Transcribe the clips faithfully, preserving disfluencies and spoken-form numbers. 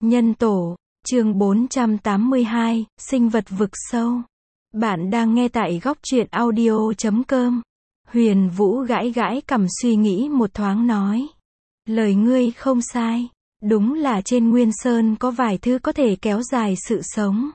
Nhân tổ, chương bốn trăm tám mươi hai, sinh vật vực sâu. Bạn đang nghe tại góc truyện audio chấm com. Huyền Vũ gãi gãi cằm suy nghĩ một thoáng nói. Lời ngươi không sai, đúng là trên Nguyên Sơn có vài thứ có thể kéo dài sự sống.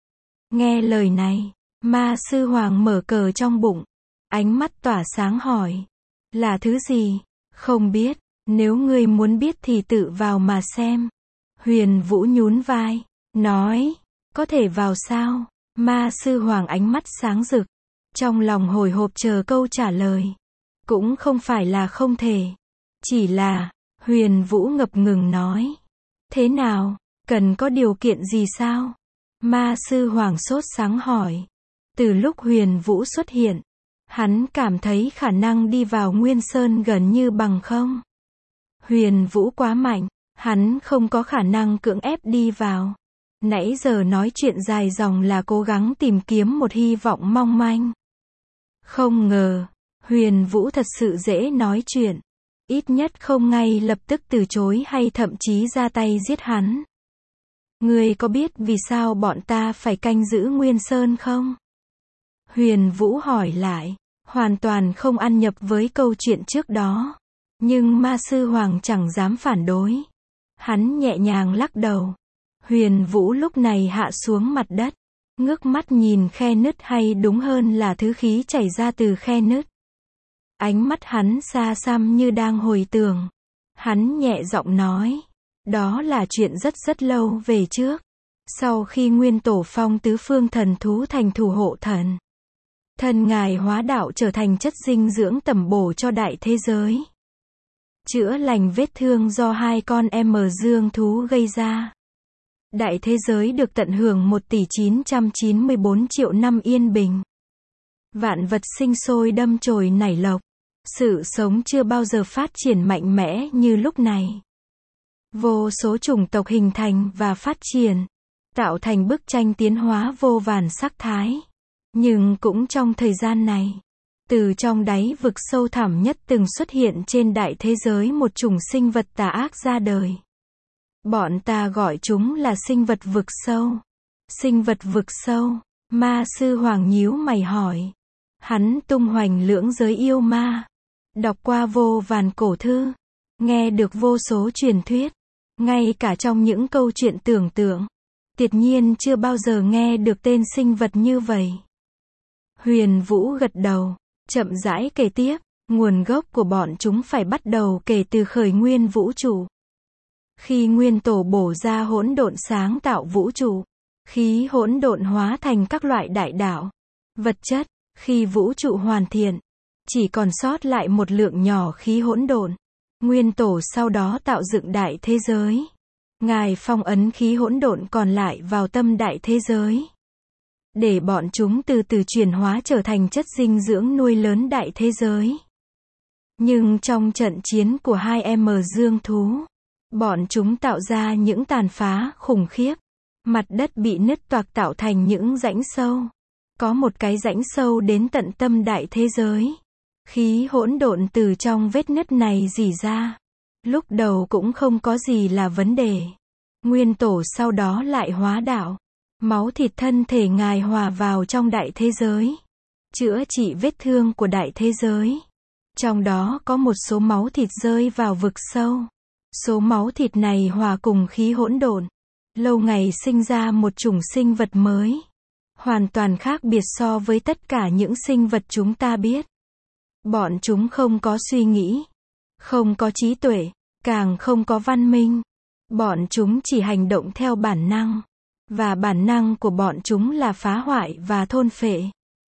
Nghe lời này, Ma Sư Hoàng mở cờ trong bụng, ánh mắt tỏa sáng hỏi. Là thứ gì? Không biết, nếu ngươi muốn biết thì tự vào mà xem. Huyền Vũ nhún vai, nói, có thể vào sao? Ma Sư Hoàng ánh mắt sáng rực, trong lòng hồi hộp chờ câu trả lời. Cũng không phải là không thể, chỉ là, Huyền Vũ ngập ngừng nói. Thế nào, cần có điều kiện gì sao? Ma Sư Hoàng sốt sáng hỏi. Từ lúc Huyền Vũ xuất hiện, hắn cảm thấy khả năng đi vào Nguyên Sơn gần như bằng không. Huyền Vũ quá mạnh, hắn không có khả năng cưỡng ép đi vào. Nãy giờ nói chuyện dài dòng là cố gắng tìm kiếm một hy vọng mong manh. Không ngờ, Huyền Vũ thật sự dễ nói chuyện. Ít nhất không ngay lập tức từ chối hay thậm chí ra tay giết hắn. Ngươi có biết vì sao bọn ta phải canh giữ Nguyên Sơn không? Huyền Vũ hỏi lại, hoàn toàn không ăn nhập với câu chuyện trước đó. Nhưng Ma Sư Hoàng chẳng dám phản đối. Hắn nhẹ nhàng lắc đầu. Huyền Vũ lúc này hạ xuống mặt đất, ngước mắt nhìn khe nứt hay đúng hơn là thứ khí chảy ra từ khe nứt. Ánh mắt hắn xa xăm như đang hồi tưởng. Hắn nhẹ giọng nói, đó là chuyện rất rất lâu về trước. Sau khi Nguyên Tổ phong tứ phương thần thú thành thủ hộ thần, thần ngài hóa đạo trở thành chất dinh dưỡng tẩm bổ cho đại thế giới, chữa lành vết thương do hai con em dương thú gây ra. Đại thế giới được tận hưởng một tỷ chín trăm chín mươi bốn triệu năm yên bình. Vạn vật sinh sôi đâm chồi nảy lộc. Sự sống chưa bao giờ phát triển mạnh mẽ như lúc này. Vô số chủng tộc hình thành và phát triển, tạo thành bức tranh tiến hóa vô vàn sắc thái. Nhưng cũng trong thời gian này, từ trong đáy vực sâu thẳm nhất từng xuất hiện trên đại thế giới một chủng sinh vật tà ác ra đời. Bọn ta gọi chúng là sinh vật vực sâu. Sinh vật vực sâu, Ma Sư Hoàng nhíu mày hỏi. Hắn tung hoành lưỡng giới yêu ma, đọc qua vô vàn cổ thư, nghe được vô số truyền thuyết, ngay cả trong những câu chuyện tưởng tượng, tuyệt nhiên chưa bao giờ nghe được tên sinh vật như vậy. Huyền Vũ gật đầu, chậm rãi kể tiếp, nguồn gốc của bọn chúng phải bắt đầu kể từ khởi nguyên vũ trụ. Khi Nguyên Tổ bổ ra hỗn độn sáng tạo vũ trụ, khí hỗn độn hóa thành các loại đại đạo, vật chất. Khi vũ trụ hoàn thiện, chỉ còn sót lại một lượng nhỏ khí hỗn độn. Nguyên Tổ sau đó tạo dựng đại thế giới. Ngài phong ấn khí hỗn độn còn lại vào tâm đại thế giới, để bọn chúng từ từ chuyển hóa trở thành chất dinh dưỡng nuôi lớn đại thế giới. Nhưng trong trận chiến của hai em dương thú, bọn chúng tạo ra những tàn phá khủng khiếp. Mặt đất bị nứt toạc tạo thành những rãnh sâu. Có một cái rãnh sâu đến tận tâm đại thế giới. Khí hỗn độn từ trong vết nứt này rỉ ra. Lúc đầu cũng không có gì là vấn đề. Nguyên Tổ sau đó lại hóa đạo. Máu thịt thân thể ngài hòa vào trong đại thế giới, chữa trị vết thương của đại thế giới. Trong đó có một số máu thịt rơi vào vực sâu. Số máu thịt này hòa cùng khí hỗn độn, lâu ngày sinh ra một chủng sinh vật mới, hoàn toàn khác biệt so với tất cả những sinh vật chúng ta biết. Bọn chúng không có suy nghĩ, không có trí tuệ, càng không có văn minh. Bọn chúng chỉ hành động theo bản năng, và bản năng của bọn chúng là phá hoại và thôn phệ.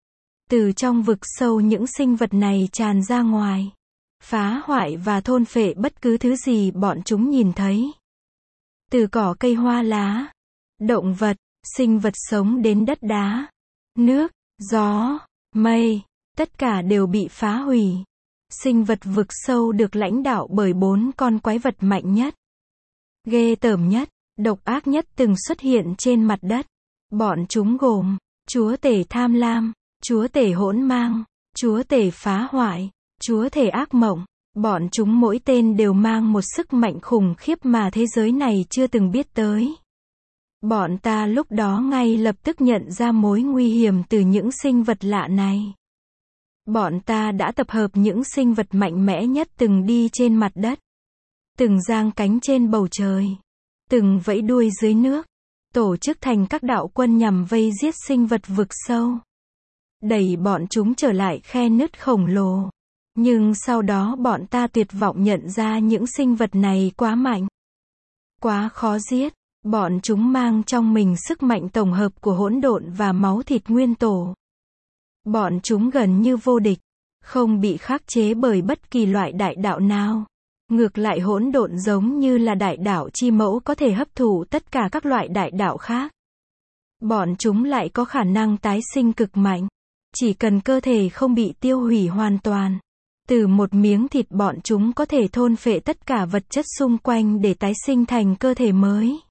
Từ trong vực sâu những sinh vật này tràn ra ngoài, phá hoại và thôn phệ bất cứ thứ gì bọn chúng nhìn thấy. Từ cỏ cây hoa lá, động vật, sinh vật sống đến đất đá, nước, gió, mây, tất cả đều bị phá hủy. Sinh vật vực sâu được lãnh đạo bởi bốn con quái vật mạnh nhất, ghê tởm nhất, độc ác nhất từng xuất hiện trên mặt đất. Bọn chúng gồm chúa tể tham lam, chúa tể hỗn mang, chúa tể phá hoại, chúa tể ác mộng. Bọn chúng mỗi tên đều mang một sức mạnh khủng khiếp mà thế giới này chưa từng biết tới. Bọn ta lúc đó ngay lập tức nhận ra mối nguy hiểm từ những sinh vật lạ này. Bọn ta đã tập hợp những sinh vật mạnh mẽ nhất từng đi trên mặt đất, từng giang cánh trên bầu trời, từng vẫy đuôi dưới nước, tổ chức thành các đạo quân nhằm vây giết sinh vật vực sâu, đẩy bọn chúng trở lại khe nứt khổng lồ. Nhưng sau đó bọn ta tuyệt vọng nhận ra những sinh vật này quá mạnh, quá khó giết. Bọn chúng mang trong mình sức mạnh tổng hợp của hỗn độn và máu thịt nguyên tổ. Bọn chúng gần như vô địch, không bị khắc chế bởi bất kỳ loại đại đạo nào. Ngược lại hỗn độn giống như là đại đạo chi mẫu có thể hấp thụ tất cả các loại đại đạo khác. Bọn chúng lại có khả năng tái sinh cực mạnh, chỉ cần cơ thể không bị tiêu hủy hoàn toàn. Từ một miếng thịt bọn chúng có thể thôn phệ tất cả vật chất xung quanh để tái sinh thành cơ thể mới.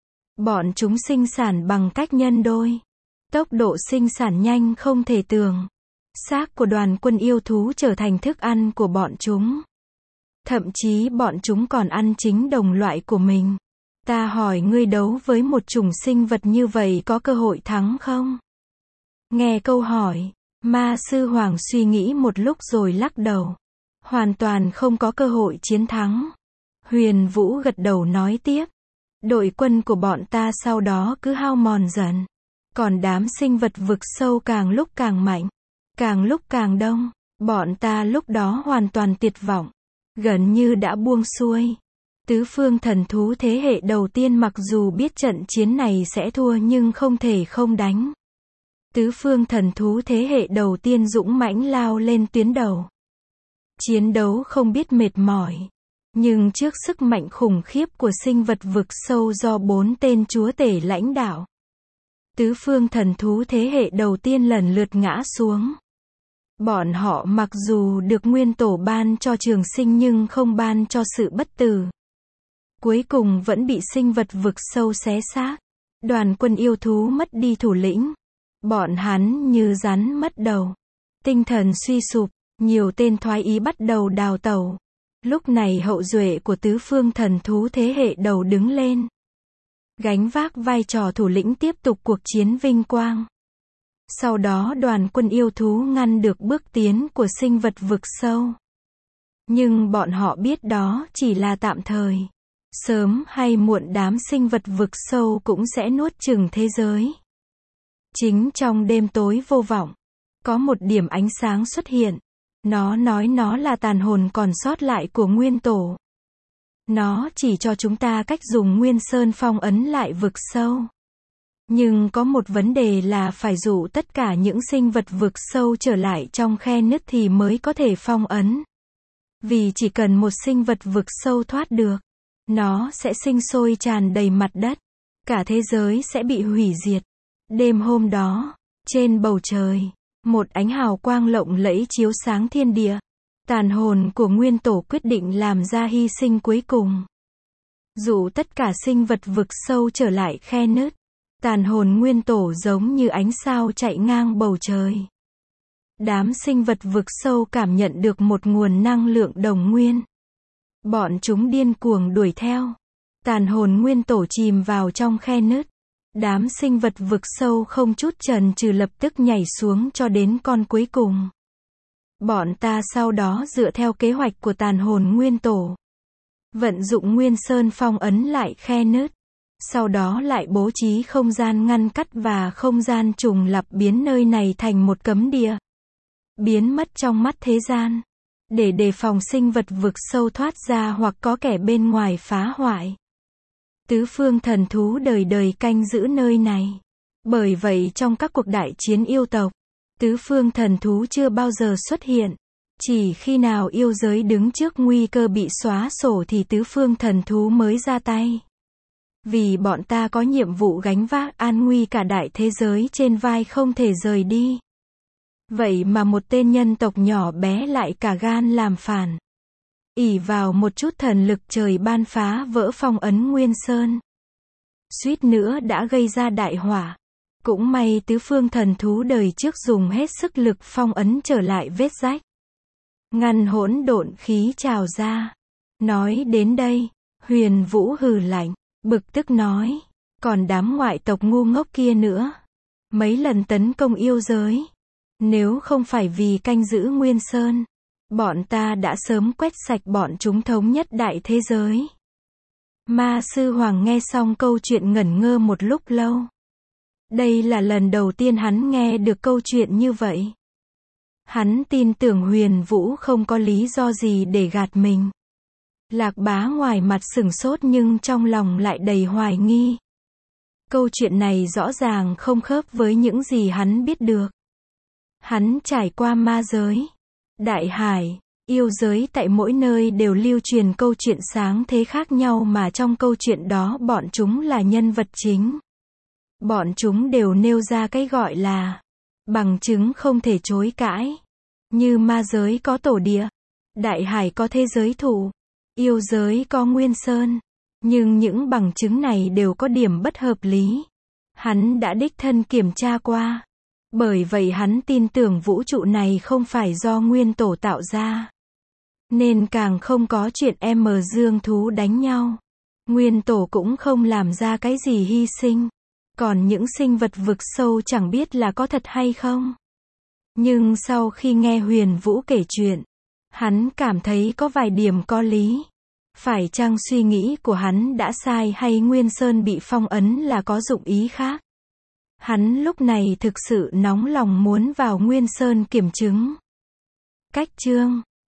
Bọn chúng sinh sản bằng cách nhân đôi. Tốc độ sinh sản nhanh không thể tưởng. Xác của đoàn quân yêu thú trở thành thức ăn của bọn chúng. Thậm chí bọn chúng còn ăn chính đồng loại của mình. Ta hỏi ngươi đấu với một chủng sinh vật như vậy có cơ hội thắng không? Nghe câu hỏi, Ma Sư Hoàng suy nghĩ một lúc rồi lắc đầu. Hoàn toàn không có cơ hội chiến thắng. Huyền Vũ gật đầu nói tiếp. Đội quân của bọn ta sau đó cứ hao mòn dần. Còn đám sinh vật vực sâu càng lúc càng mạnh, càng lúc càng đông. Bọn ta lúc đó hoàn toàn tuyệt vọng, gần như đã buông xuôi. Tứ phương thần thú thế hệ đầu tiên mặc dù biết trận chiến này sẽ thua nhưng không thể không đánh. Tứ phương thần thú thế hệ đầu tiên dũng mãnh lao lên tuyến đầu. Chiến đấu không biết mệt mỏi. Nhưng trước sức mạnh khủng khiếp của sinh vật vực sâu do bốn tên chúa tể lãnh đạo, tứ phương thần thú thế hệ đầu tiên lần lượt ngã xuống. Bọn họ mặc dù được nguyên tổ ban cho trường sinh nhưng không ban cho sự bất tử. Cuối cùng vẫn bị sinh vật vực sâu xé xác. Đoàn quân yêu thú mất đi thủ lĩnh. Bọn hắn như rắn mất đầu. Tinh thần suy sụp, nhiều tên thoái ý bắt đầu đào tẩu. Lúc này hậu duệ của tứ phương thần thú thế hệ đầu đứng lên, gánh vác vai trò thủ lĩnh tiếp tục cuộc chiến vinh quang. Sau đó đoàn quân yêu thú ngăn được bước tiến của sinh vật vực sâu. Nhưng bọn họ biết đó chỉ là tạm thời. Sớm hay muộn đám sinh vật vực sâu cũng sẽ nuốt chửng thế giới. Chính trong đêm tối vô vọng, có một điểm ánh sáng xuất hiện. Nó nói nó là tàn hồn còn sót lại của nguyên tổ. Nó chỉ cho chúng ta cách dùng nguyên sơn phong ấn lại vực sâu. Nhưng có một vấn đề là phải dụ tất cả những sinh vật vực sâu trở lại trong khe nứt thì mới có thể phong ấn. Vì chỉ cần một sinh vật vực sâu thoát được, nó sẽ sinh sôi tràn đầy mặt đất. Cả thế giới sẽ bị hủy diệt. Đêm hôm đó, trên bầu trời, một ánh hào quang lộng lẫy chiếu sáng thiên địa. Tàn hồn của nguyên tổ quyết định làm ra hy sinh cuối cùng. Dụ tất cả sinh vật vực sâu trở lại khe nứt. Tàn hồn nguyên tổ giống như ánh sao chạy ngang bầu trời. Đám sinh vật vực sâu cảm nhận được một nguồn năng lượng đồng nguyên. Bọn chúng điên cuồng đuổi theo. Tàn hồn nguyên tổ chìm vào trong khe nứt. Đám sinh vật vực sâu không chút chần chừ lập tức nhảy xuống cho đến con cuối cùng. Bọn ta sau đó dựa theo kế hoạch của tàn hồn nguyên tổ, vận dụng nguyên sơn phong ấn lại khe nứt. Sau đó lại bố trí không gian ngăn cắt và không gian trùng lặp biến nơi này thành một cấm địa. Biến mất trong mắt thế gian. Để đề phòng sinh vật vực sâu thoát ra hoặc có kẻ bên ngoài phá hoại. Tứ phương thần thú đời đời canh giữ nơi này. Bởi vậy trong các cuộc đại chiến yêu tộc, tứ phương thần thú chưa bao giờ xuất hiện. Chỉ khi nào yêu giới đứng trước nguy cơ bị xóa sổ thì tứ phương thần thú mới ra tay. Vì bọn ta có nhiệm vụ gánh vác an nguy cả đại thế giới trên vai không thể rời đi. Vậy mà một tên nhân tộc nhỏ bé lại cả gan làm phản. Ỷ vào một chút thần lực trời ban phá vỡ phong ấn Nguyên Sơn. Suýt nữa đã gây ra đại hỏa. Cũng may tứ phương thần thú đời trước dùng hết sức lực phong ấn trở lại vết rách. ngăn hỗn độn khí trào ra. Nói đến đây, Huyền Vũ hừ lạnh, bực tức nói, còn đám ngoại tộc ngu ngốc kia nữa. Mấy lần tấn công yêu giới. Nếu không phải vì canh giữ Nguyên Sơn, bọn ta đã sớm quét sạch bọn chúng thống nhất đại thế giới. Ma Sư Hoàng nghe xong câu chuyện ngẩn ngơ một lúc lâu. Đây là lần đầu tiên hắn nghe được câu chuyện như vậy. Hắn tin tưởng Huyền Vũ không có lý do gì để gạt mình. Lạc Bá ngoài mặt sửng sốt nhưng trong lòng lại đầy hoài nghi. Câu chuyện này rõ ràng không khớp với những gì hắn biết được. Hắn trải qua ma giới, đại hải, yêu giới, tại mỗi nơi đều lưu truyền câu chuyện sáng thế khác nhau, mà trong câu chuyện đó bọn chúng là nhân vật chính. Bọn chúng đều nêu ra cái gọi là bằng chứng không thể chối cãi. Như ma giới có tổ địa, đại hải có thế giới thụ, yêu giới có Nguyên Sơn. Nhưng những bằng chứng này đều có điểm bất hợp lý. Hắn đã đích thân kiểm tra qua. Bởi vậy hắn tin tưởng vũ trụ này không phải do nguyên tổ tạo ra. Nên càng không có chuyện em dương thú đánh nhau. Nguyên tổ cũng không làm ra cái gì hy sinh. Còn những sinh vật vực sâu chẳng biết là có thật hay không. Nhưng sau khi nghe Huyền Vũ kể chuyện, hắn cảm thấy có vài điểm có lý. Phải chăng suy nghĩ của hắn đã sai, hay Nguyên Sơn bị phong ấn là có dụng ý khác? Hắn lúc này thực sự nóng lòng muốn vào Nguyên Sơn kiểm chứng. Cách chương